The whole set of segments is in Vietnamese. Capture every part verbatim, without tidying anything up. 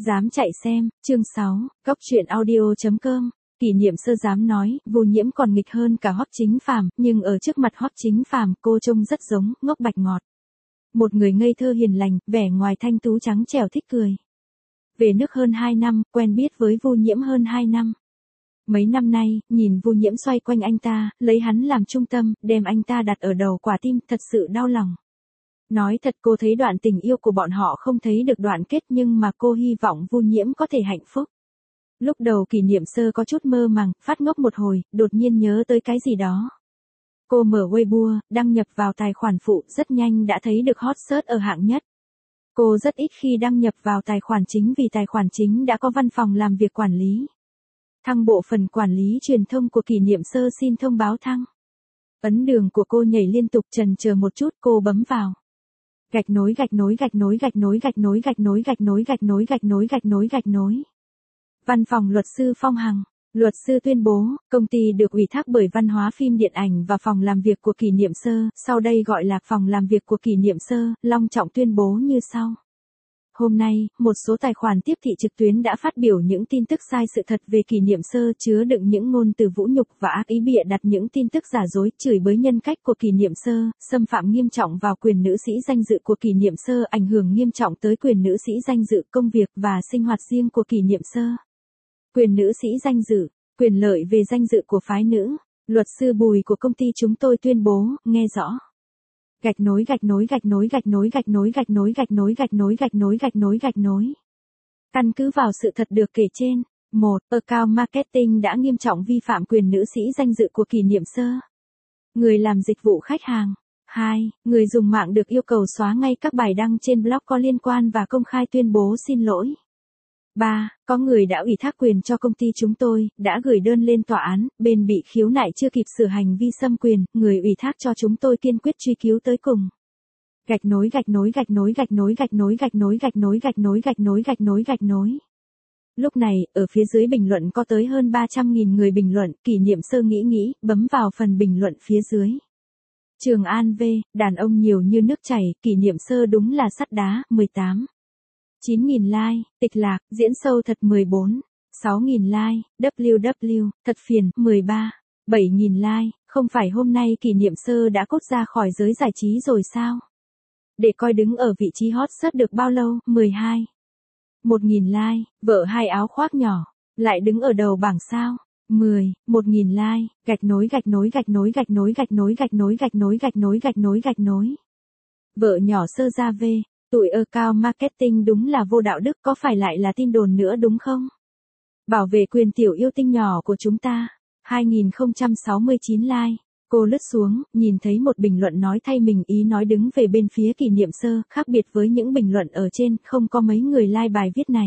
Dám chạy xem, chương sáu, góc truyện audio.com. Kỷ Niệm Sơ dám nói, Vô Nhiễm còn nghịch hơn cả Hoắc Chính Phàm, nhưng ở trước mặt Hoắc Chính Phàm, cô trông rất giống ngốc bạch ngọt. Một người ngây thơ hiền lành, vẻ ngoài thanh tú trắng trẻo thích cười. Về nước hơn hai năm, quen biết với Vô Nhiễm hơn hai năm. Mấy năm nay, nhìn Vô Nhiễm xoay quanh anh ta, lấy hắn làm trung tâm, đem anh ta đặt ở đầu quả tim, thật sự đau lòng. Nói thật, cô thấy đoạn tình yêu của bọn họ không thấy được đoạn kết, nhưng mà cô hy vọng Vô Nhiễm có thể hạnh phúc. Lúc đầu Kỷ Niệm Sơ có chút mơ màng, phát ngốc một hồi, đột nhiên nhớ tới cái gì đó. Cô mở Weibo, đăng nhập vào tài khoản phụ, rất nhanh đã thấy được hot search ở hạng nhất. Cô rất ít khi đăng nhập vào tài khoản chính vì tài khoản chính đã có văn phòng làm việc quản lý. Thăng bộ phận quản lý truyền thông của Kỷ Niệm Sơ xin thông báo thăng. Ấn đường của cô nhảy liên tục, chần chờ một chút cô bấm vào. Gạch nối gạch nối gạch nối gạch nối gạch nối gạch nối gạch nối gạch nối gạch nối gạch nối gạch nối. Văn phòng luật sư Phong Hằng, luật sư tuyên bố, công ty được ủy thác bởi Văn hóa phim điện ảnh và phòng làm việc của Kỷ Niệm Sơ, sau đây gọi là phòng làm việc của Kỷ Niệm Sơ, long trọng tuyên bố như sau. Hôm nay, một số tài khoản tiếp thị trực tuyến đã phát biểu những tin tức sai sự thật về Kỷ Niệm Sơ, chứa đựng những ngôn từ vũ nhục và ác ý, bịa đặt những tin tức giả dối, chửi bới nhân cách của Kỷ Niệm Sơ, xâm phạm nghiêm trọng vào quyền nữ sĩ danh dự của Kỷ Niệm Sơ, ảnh hưởng nghiêm trọng tới quyền nữ sĩ danh dự, công việc và sinh hoạt riêng của Kỷ Niệm Sơ. Quyền nữ sĩ danh dự, quyền lợi về danh dự của phái nữ, luật sư Bùi của công ty chúng tôi tuyên bố, nghe rõ. Gạch nối gạch nối gạch nối gạch nối gạch nối gạch nối gạch nối gạch nối gạch nối gạch nối gạch nối. Căn cứ vào sự thật được kể trên, một. Account marketing đã nghiêm trọng vi phạm quyền nữ sĩ danh dự của Kỷ Niệm Sơ. Người làm dịch vụ khách hàng. hai. Người dùng mạng được yêu cầu xóa ngay các bài đăng trên blog có liên quan và công khai tuyên bố xin lỗi. ba. Có người đã ủy thác quyền cho công ty chúng tôi, đã gửi đơn lên tòa án, bên bị khiếu nại chưa kịp sửa hành vi xâm quyền, người ủy thác cho chúng tôi kiên quyết truy cứu tới cùng. Gạch nối gạch nối gạch nối gạch nối gạch nối gạch nối gạch nối gạch nối gạch nối gạch nối gạch nối. Lúc này, ở phía dưới bình luận có tới hơn ba trăm nghìn người bình luận, Kỷ Niệm Sơ nghĩ nghĩ, bấm vào phần bình luận phía dưới. Trường An V, đàn ông nhiều như nước chảy, Kỷ Niệm Sơ đúng là sắt đá, mười tám. chín nghìn like, tịch lạc, diễn sâu thật mười bốn. sáu nghìn like, vê kép vê, thật phiền, mười ba. bảy nghìn like, không phải hôm nay Kỷ Niệm Sơ đã cốt ra khỏi giới giải trí rồi sao? Để coi đứng ở vị trí hot search được bao lâu, mười hai. một nghìn like, vợ hai áo khoác nhỏ, lại đứng ở đầu bảng sao? mười. một nghìn like, gạch nối gạch nối gạch nối gạch nối gạch nối gạch nối gạch nối gạch nối gạch nối gạch nối. Vợ nhỏ Sơ Gia V. Tụi account marketing đúng là vô đạo đức, có phải lại là tin đồn nữa đúng không? Bảo vệ quyền tiểu yêu tinh nhỏ của chúng ta. hai nghìn không trăm sáu mươi chín like. Cô lướt xuống, nhìn thấy một bình luận nói thay mình, ý nói đứng về bên phía Kỷ Niệm Sơ, khác biệt với những bình luận ở trên, không có mấy người like bài viết này.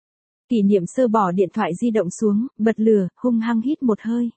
Kỷ Niệm Sơ bỏ điện thoại di động xuống, bật lửa, hung hăng hít một hơi.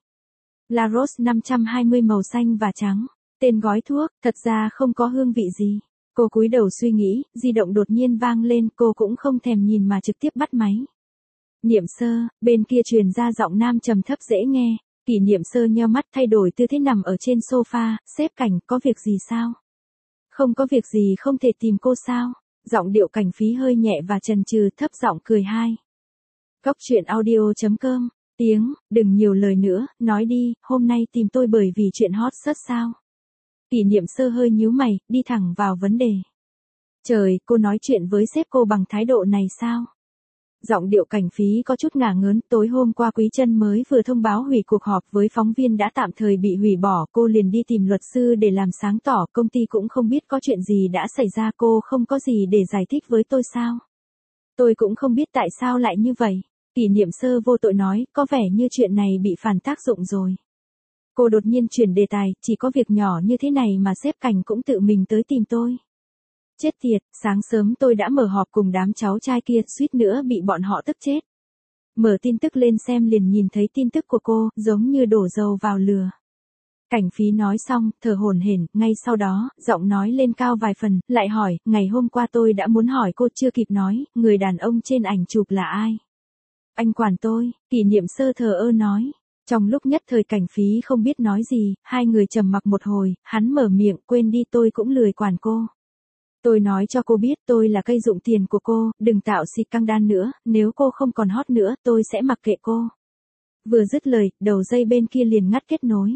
La Rose năm trăm hai mươi màu xanh và trắng. Tên gói thuốc, thật ra không có hương vị gì. Cô cúi đầu suy nghĩ, di động đột nhiên vang lên, cô cũng không thèm nhìn mà trực tiếp bắt máy. Niệm Sơ, bên kia truyền ra giọng nam trầm thấp dễ nghe. Kỷ Niệm Sơ nheo mắt, thay đổi tư thế nằm ở trên sofa, xếp Cảnh, có việc gì sao? Không có việc gì, không thể tìm cô sao? Giọng điệu Cảnh Phí hơi nhẹ và chần chừ, thấp giọng cười hai. Góc truyện audio.com, tiếng, đừng nhiều lời nữa, nói đi, hôm nay tìm tôi bởi vì chuyện hot search sao? Kỷ Niệm Sơ hơi nhíu mày, đi thẳng vào vấn đề. Trời, cô nói chuyện với sếp cô bằng thái độ này sao? Giọng điệu Cảnh Phí có chút ngả ngớn, tối hôm qua Quý Trân mới vừa thông báo hủy cuộc họp với phóng viên đã tạm thời bị hủy bỏ, cô liền đi tìm luật sư để làm sáng tỏ, công ty cũng không biết có chuyện gì đã xảy ra, cô không có gì để giải thích với tôi sao? Tôi cũng không biết tại sao lại như vậy. Kỷ Niệm Sơ vô tội nói, có vẻ như chuyện này bị phản tác dụng rồi. Cô đột nhiên chuyển đề tài, chỉ có việc nhỏ như thế này mà sếp Cảnh cũng tự mình tới tìm tôi. Chết tiệt, sáng sớm tôi đã mở họp cùng đám cháu trai kia, suýt nữa bị bọn họ tức chết. Mở tin tức lên xem liền nhìn thấy tin tức của cô, giống như đổ dầu vào lửa. Cảnh Phí nói xong, thở hổn hển, ngay sau đó, giọng nói lên cao vài phần, lại hỏi, ngày hôm qua tôi đã muốn hỏi cô chưa kịp nói, người đàn ông trên ảnh chụp là ai? Anh quản tôi, Kỷ Niệm Sơ thờ ơ nói. Trong lúc nhất thời Cảnh Phí không biết nói gì, hai người trầm mặc một hồi, hắn mở miệng, quên đi, tôi cũng lười quản cô. Tôi nói cho cô biết tôi là cây dụng tiền của cô, đừng tạo xì căng đan nữa, nếu cô không còn hot nữa tôi sẽ mặc kệ cô. Vừa dứt lời, đầu dây bên kia liền ngắt kết nối.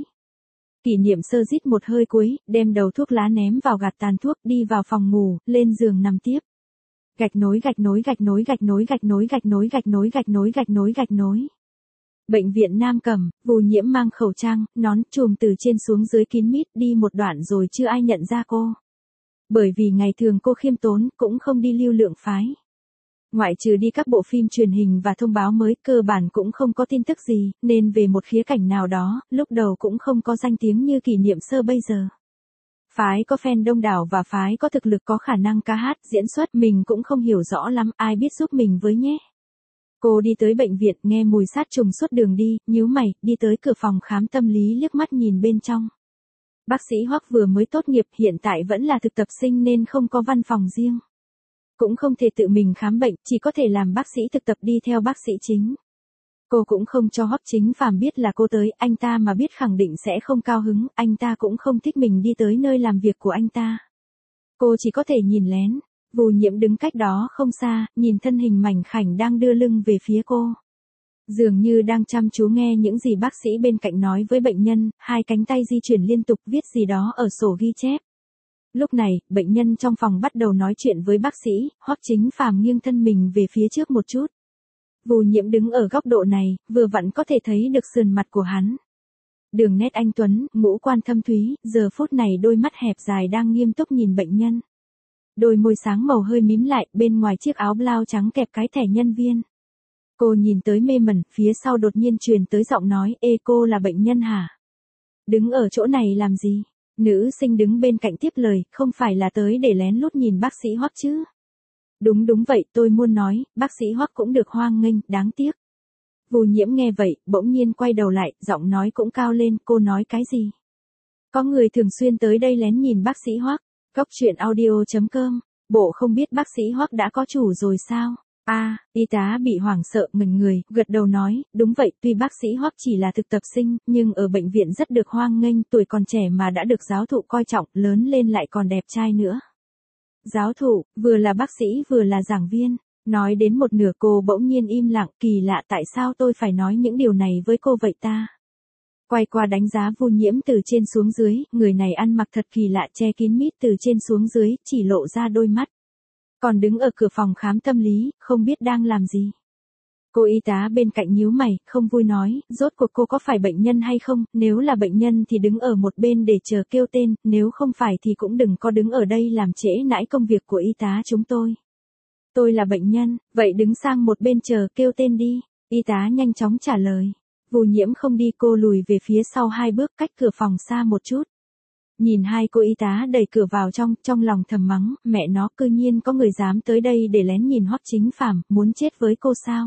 Kỷ niệm sơ rít một hơi cuối, đem đầu thuốc lá ném vào gạt tàn thuốc, đi vào phòng ngủ, lên giường nằm tiếp. Gạch nối gạch nối gạch nối gạch nối gạch nối gạch nối gạch nối gạch nối gạch nối gạch nối. Bệnh viện Nam Cẩm, Vù Nhiễm mang khẩu trang, nón, trùm từ trên xuống dưới kín mít, đi một đoạn rồi chưa ai nhận ra cô. Bởi vì ngày thường cô khiêm tốn, cũng không đi lưu lượng phái. Ngoại trừ đi các bộ phim truyền hình và thông báo mới, cơ bản cũng không có tin tức gì, nên về một khía cảnh nào đó, lúc đầu cũng không có danh tiếng như Kỷ niệm sơ bây giờ. Phái có fan đông đảo và phái có thực lực có khả năng ca hát, diễn xuất, mình cũng không hiểu rõ lắm, ai biết giúp mình với nhé. Cô đi tới bệnh viện, nghe mùi sát trùng suốt đường đi, nhíu mày, đi tới cửa phòng khám tâm lý liếc mắt nhìn bên trong. Bác sĩ Hoắc vừa mới tốt nghiệp, hiện tại vẫn là thực tập sinh nên không có văn phòng riêng. Cũng không thể tự mình khám bệnh, chỉ có thể làm bác sĩ thực tập đi theo bác sĩ chính. Cô cũng không cho Hoắc Chính Phàm biết là cô tới, anh ta mà biết khẳng định sẽ không cao hứng, anh ta cũng không thích mình đi tới nơi làm việc của anh ta. Cô chỉ có thể nhìn lén. Vù Nhiễm đứng cách đó không xa, nhìn thân hình mảnh khảnh đang đưa lưng về phía cô. Dường như đang chăm chú nghe những gì bác sĩ bên cạnh nói với bệnh nhân, hai cánh tay di chuyển liên tục viết gì đó ở sổ ghi chép. Lúc này, bệnh nhân trong phòng bắt đầu nói chuyện với bác sĩ, Hoắc Chính Phàm nghiêng thân mình về phía trước một chút. Vù Nhiễm đứng ở góc độ này, vừa vặn có thể thấy được sườn mặt của hắn. Đường nét anh tuấn, ngũ quan thâm thúy, giờ phút này đôi mắt hẹp dài đang nghiêm túc nhìn bệnh nhân. Đôi môi sáng màu hơi mím lại, bên ngoài chiếc áo blau trắng kẹp cái thẻ nhân viên. Cô nhìn tới mê mẩn, phía sau đột nhiên truyền tới giọng nói, ê cô là bệnh nhân hả? Đứng ở chỗ này làm gì? Nữ sinh đứng bên cạnh tiếp lời, không phải là tới để lén lút nhìn bác sĩ Hoắc chứ? Đúng đúng vậy, tôi muốn nói, bác sĩ Hoắc cũng được hoan nghênh, đáng tiếc. Vù Nhiễm nghe vậy, bỗng nhiên quay đầu lại, giọng nói cũng cao lên, cô nói cái gì? Có người thường xuyên tới đây lén nhìn bác sĩ Hoắc. Góc truyện audio chấm com, bộ không biết bác sĩ Hoắc đã có chủ rồi sao? A, à, y tá bị hoảng sợ ngẩn người, gật đầu nói, đúng vậy, tuy bác sĩ Hoắc chỉ là thực tập sinh, nhưng ở bệnh viện rất được hoan nghênh, tuổi còn trẻ mà đã được giáo thụ coi trọng, lớn lên lại còn đẹp trai nữa. Giáo thụ, vừa là bác sĩ vừa là giảng viên, nói đến một nửa cô bỗng nhiên im lặng, kỳ lạ tại sao tôi phải nói những điều này với cô vậy ta? Quay qua đánh giá Vù Nhiễm từ trên xuống dưới, người này ăn mặc thật kỳ lạ, che kín mít từ trên xuống dưới, chỉ lộ ra đôi mắt. Còn đứng ở cửa phòng khám tâm lý, không biết đang làm gì. Cô y tá bên cạnh nhíu mày, không vui nói, rốt cuộc cô có phải bệnh nhân hay không, nếu là bệnh nhân thì đứng ở một bên để chờ kêu tên, nếu không phải thì cũng đừng có đứng ở đây làm trễ nải công việc của y tá chúng tôi. Tôi là bệnh nhân, vậy đứng sang một bên chờ kêu tên đi, y tá nhanh chóng trả lời. Vù Nhiễm không đi, cô lùi về phía sau hai bước, cách cửa phòng xa một chút. Nhìn hai cô y tá đẩy cửa vào trong, trong lòng thầm mắng, mẹ nó, cư nhiên có người dám tới đây để lén nhìn Hoắc Chính Phàm, muốn chết với cô sao?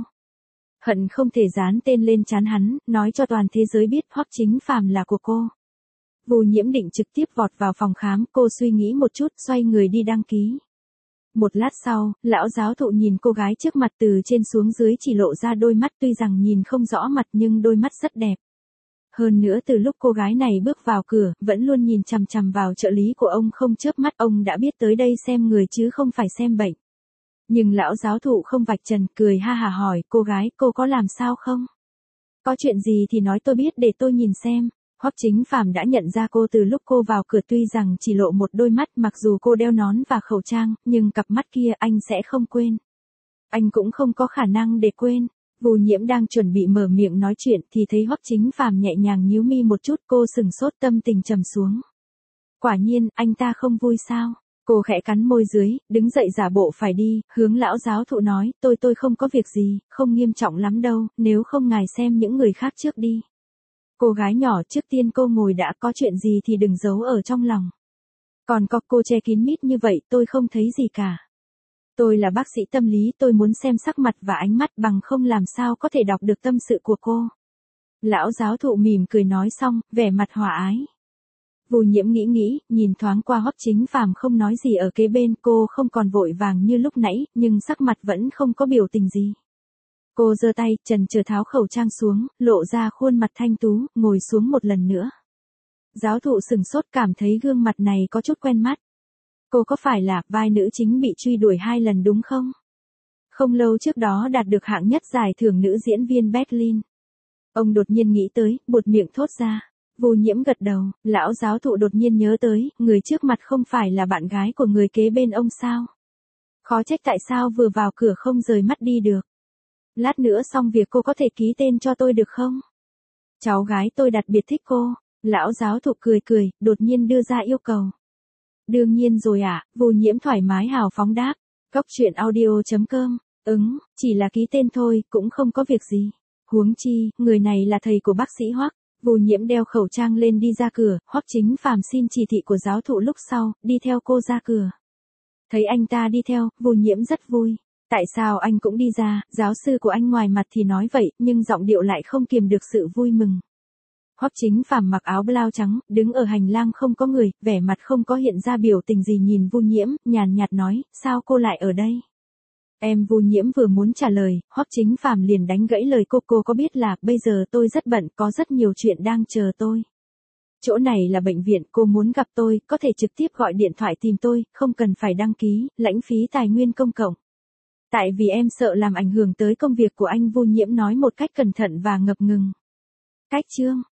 Hận không thể dán tên lên trán hắn, nói cho toàn thế giới biết Hoắc Chính Phàm là của cô. Vù Nhiễm định trực tiếp vọt vào phòng khám, cô suy nghĩ một chút, xoay người đi đăng ký. Một lát sau, lão giáo thụ nhìn cô gái trước mặt từ trên xuống dưới chỉ lộ ra đôi mắt, tuy rằng nhìn không rõ mặt nhưng đôi mắt rất đẹp. Hơn nữa từ lúc cô gái này bước vào cửa, vẫn luôn nhìn chằm chằm vào trợ lý của ông không chớp mắt, ông đã biết tới đây xem người chứ không phải xem bệnh. Nhưng lão giáo thụ không vạch trần, cười ha hà hỏi, cô gái, cô có làm sao không? Có chuyện gì thì nói tôi biết để tôi nhìn xem. Hoắc Chính Phàm đã nhận ra cô từ lúc cô vào cửa, tuy rằng chỉ lộ một đôi mắt, mặc dù cô đeo nón và khẩu trang, nhưng cặp mắt kia anh sẽ không quên. Anh cũng không có khả năng để quên. Vù Nhiễm đang chuẩn bị mở miệng nói chuyện thì thấy Hoắc Chính Phàm nhẹ nhàng nhíu mi một chút, cô sừng sốt, tâm tình trầm xuống. Quả nhiên, anh ta không vui sao? Cô khẽ cắn môi dưới, đứng dậy giả bộ phải đi, hướng lão giáo thụ nói, tôi tôi không có việc gì, không nghiêm trọng lắm đâu, nếu không ngài xem những người khác trước đi. Cô gái nhỏ, trước tiên cô ngồi đã, có chuyện gì thì đừng giấu ở trong lòng. Còn có, cô che kín mít như vậy, tôi không thấy gì cả. Tôi là bác sĩ tâm lý, tôi muốn xem sắc mặt và ánh mắt, bằng không làm sao có thể đọc được tâm sự của cô. Lão giáo thụ mỉm cười nói xong, vẻ mặt hòa ái. Vù Nhiễm nghĩ nghĩ, nhìn thoáng qua Hoắc Chính Phàm không nói gì ở kế bên, cô không còn vội vàng như lúc nãy, nhưng sắc mặt vẫn không có biểu tình gì. Cô giơ tay, chần chừ tháo khẩu trang xuống, lộ ra khuôn mặt thanh tú, ngồi xuống một lần nữa. Giáo thụ sừng sốt, cảm thấy gương mặt này có chút quen mắt. cô có phải là vai nữ chính bị truy đuổi hai lần đúng không? Không lâu trước đó đạt được hạng nhất giải thưởng nữ diễn viên Berlin. Ông đột nhiên nghĩ tới, buột miệng thốt ra. Vô Nhiễm gật đầu, lão giáo thụ đột nhiên nhớ tới, người trước mặt không phải là bạn gái của người kế bên ông sao? Khó trách tại sao vừa vào cửa không rời mắt đi được. Lát nữa xong việc cô có thể ký tên cho tôi được không? Cháu gái tôi đặc biệt thích cô. Lão giáo thụ cười cười, đột nhiên đưa ra yêu cầu. Đương nhiên rồi ạ, à, Vô Nhiễm thoải mái hào phóng đáp. Cóc truyện audio chấm com, ứng, chỉ là ký tên thôi, cũng không có việc gì. Huống chi, người này là thầy của bác sĩ Hoắc. Vô Nhiễm đeo khẩu trang lên đi ra cửa, Hoắc Chính Phàm xin chỉ thị của giáo thụ lúc sau, đi theo cô ra cửa. Thấy anh ta đi theo, Vô Nhiễm rất vui. Tại sao anh cũng đi ra, giáo sư của anh ngoài mặt thì nói vậy, nhưng giọng điệu lại không kiềm được sự vui mừng. Hoắc Chính Phàm mặc áo blau trắng, đứng ở hành lang không có người, vẻ mặt không có hiện ra biểu tình gì nhìn Vô Nhiễm, nhàn nhạt nói, sao cô lại ở đây? Em Vô Nhiễm vừa muốn trả lời, Hoắc Chính Phàm liền đánh gãy lời cô, cô có biết là, bây giờ tôi rất bận, có rất nhiều chuyện đang chờ tôi. Chỗ này là bệnh viện, cô muốn gặp tôi, có thể trực tiếp gọi điện thoại tìm tôi, không cần phải đăng ký, lãnh phí tài nguyên công cộng. Tại vì em sợ làm ảnh hưởng tới công việc của anh, Vô Nhiễm nói một cách cẩn thận và ngập ngừng. Cách chương